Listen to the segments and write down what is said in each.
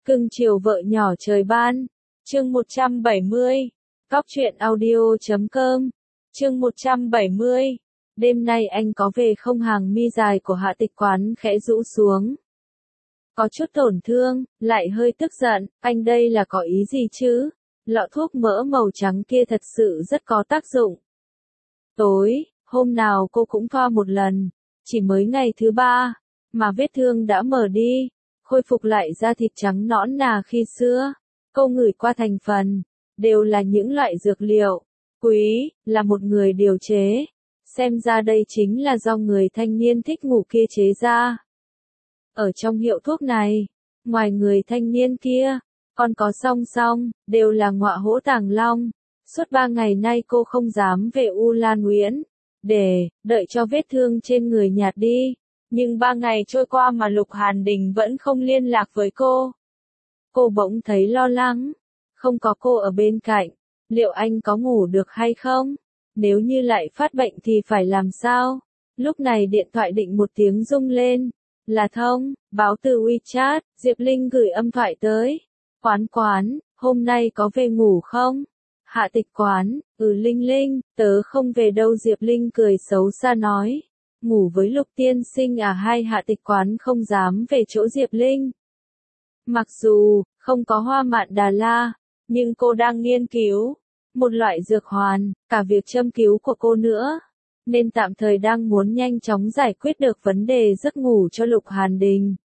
Cưng chiều vợ nhỏ trời ban. Chương 170. Cóc truyện audio.com. Chương 170. Đêm nay anh có về không? Hàng mi dài của Hạ Tịch Quán khẽ rũ xuống. Có chút tổn thương, lại hơi tức giận, anh đây là có ý gì chứ? Lọ thuốc mỡ màu trắng kia thật sự rất có tác dụng. Hôm nào cô cũng thoa một lần, chỉ mới ngày thứ 3, mà vết thương đã mở đi, khôi phục lại da thịt trắng nõn nà khi xưa. Cô ngửi qua thành phần, đều là những loại dược liệu quý, là một người điều chế. Xem ra đây chính là do người thanh niên thích ngủ kia chế ra. Ở trong hiệu thuốc này, ngoài người thanh niên kia, còn có song, đều là ngọa hổ Tàng Long. Suốt 3 ngày nay cô không dám về U Lan Uyển, để đợi cho vết thương trên người nhạt đi. Nhưng 3 ngày trôi qua mà Lục Hàn Đình vẫn không liên lạc với cô. Cô bỗng thấy lo lắng, không có cô ở bên cạnh, liệu anh có ngủ được hay không? Nếu như lại phát bệnh thì phải làm sao? Lúc này điện thoại định một tiếng rung lên, là thông báo từ WeChat. Diệp Linh gửi âm thoại tới. Quán, hôm nay có về ngủ không? Hạ Tịch Quán, Linh, tớ không về đâu. Diệp Linh cười xấu xa nói. Ngủ với Lục tiên sinh à? Hay Hạ Tịch Quán không dám về chỗ Diệp Linh. Mặc dù không có hoa mạn Đà La, nhưng cô đang nghiên cứu một loại dược hoàn, cả việc châm cứu của cô nữa, nên tạm thời đang muốn nhanh chóng giải quyết được vấn đề giấc ngủ cho Lục Hàn Đình.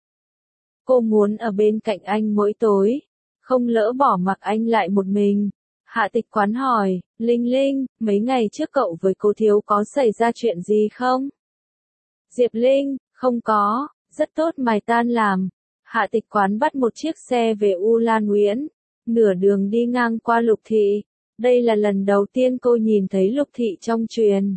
Cô muốn ở bên cạnh anh mỗi tối, không lỡ bỏ mặc anh lại một mình. Hạ Tịch Quán hỏi, Linh, mấy ngày trước cậu với cô Thiếu có xảy ra chuyện gì không? Diệp Linh, không có, rất tốt mày tan làm. Hạ Tịch Quán bắt một chiếc xe về U Lan Uyển, nửa đường đi ngang qua Lục Thị. Đây là lần đầu tiên cô nhìn thấy Lục Thị trong truyền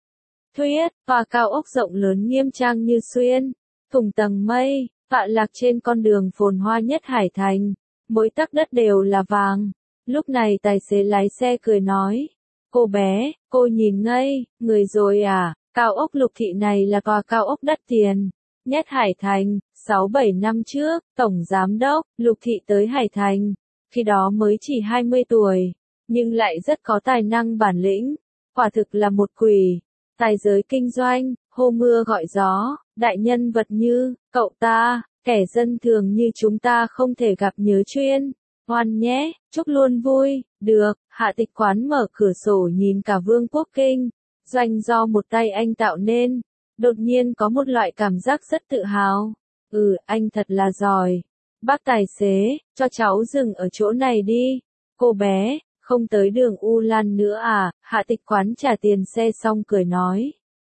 thuyết, tòa cao ốc rộng lớn nghiêm trang như xuyên, thủng tầng mây, tọa lạc trên con đường phồn hoa nhất Hải Thành, mỗi tấc đất đều là vàng. Lúc này tài xế lái xe cười nói, cô bé, cô nhìn ngây, người rồi à? Cao ốc Lục Thị này là tòa cao ốc đắt tiền nhất Hải Thành. 6-7 năm trước, Tổng Giám đốc Lục Thị tới Hải Thành, khi đó mới chỉ 20 tuổi, nhưng lại rất có tài năng bản lĩnh, quả thực là một quỷ. Tài giới kinh doanh, hô mưa gọi gió, đại nhân vật như cậu ta, kẻ dân thường như chúng ta không thể gặp nhớ chuyên. Hoan nhé, chúc luôn vui. Được. Hạ Tịch Quán mở cửa sổ nhìn cả vương quốc kinh doanh do một tay anh tạo nên, đột nhiên có một loại cảm giác rất tự hào. Anh thật là giỏi. Bác tài xế, cho cháu dừng ở chỗ này đi. Cô bé, không tới đường U Lan nữa à? Hạ Tịch Quán trả tiền xe xong cười nói.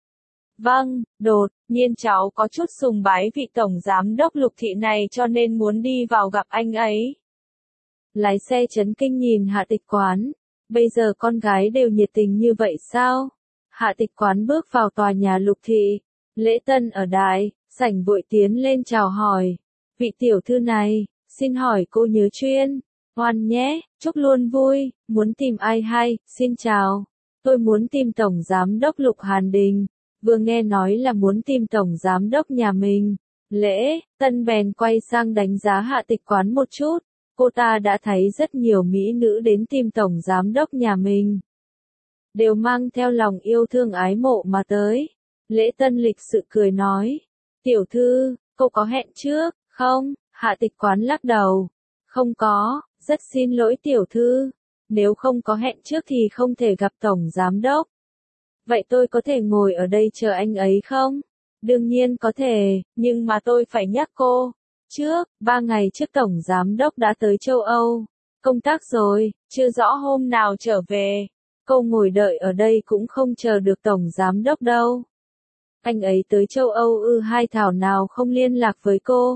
Vâng, đột nhiên cháu có chút sùng bái vị Tổng Giám đốc Lục Thị này cho nên muốn đi vào gặp anh ấy. Lái xe chấn kinh nhìn Hạ Tịch Quán. Bây giờ con gái đều nhiệt tình như vậy sao? Hạ Tịch Quán bước vào tòa nhà Lục Thị. Lễ tân ở đại sảnh vội tiến lên chào hỏi. Vị tiểu thư này, xin hỏi cô nhớ chuyên. Hoan nhé, chúc luôn vui. Muốn tìm ai hay? Xin chào. Tôi muốn tìm Tổng Giám đốc Lục Hàn Đình. Vừa nghe nói là muốn tìm Tổng Giám đốc nhà mình. Lễ tân bèn quay sang đánh giá Hạ Tịch Quán một chút. Cô ta đã thấy rất nhiều mỹ nữ đến tìm Tổng Giám đốc nhà mình, đều mang theo lòng yêu thương ái mộ mà tới. Lễ tân lịch sự cười nói. Tiểu thư, cô có hẹn trước, không? Hạ Tịch Quán lắc đầu. Không có, rất xin lỗi tiểu thư. Nếu không có hẹn trước thì không thể gặp Tổng Giám đốc. Vậy tôi có thể ngồi ở đây chờ anh ấy không? Đương nhiên có thể, nhưng mà tôi phải nhắc cô. Trước, 3 ngày trước Tổng Giám đốc đã tới châu Âu công tác rồi, chưa rõ hôm nào trở về. Cô ngồi đợi ở đây cũng không chờ được Tổng Giám đốc đâu. Anh ấy tới châu Âu hay thảo nào không liên lạc với cô?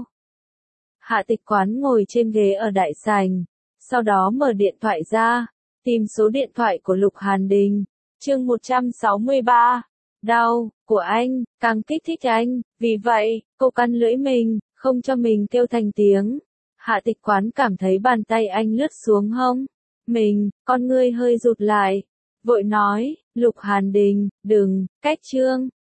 Hạ Tịch Quán ngồi trên ghế ở đại sảnh, sau đó mở điện thoại ra, tìm số điện thoại của Lục Hàn Đình. Chương 163. Đau của anh càng kích thích anh, vì vậy, cô cắn lưỡi mình, không cho mình kêu thành tiếng. Hạ Tịch Quán cảm thấy bàn tay anh lướt xuống hông mình, con ngươi hơi rụt lại, vội nói, Lục Hàn Đình, đừng, cách chương.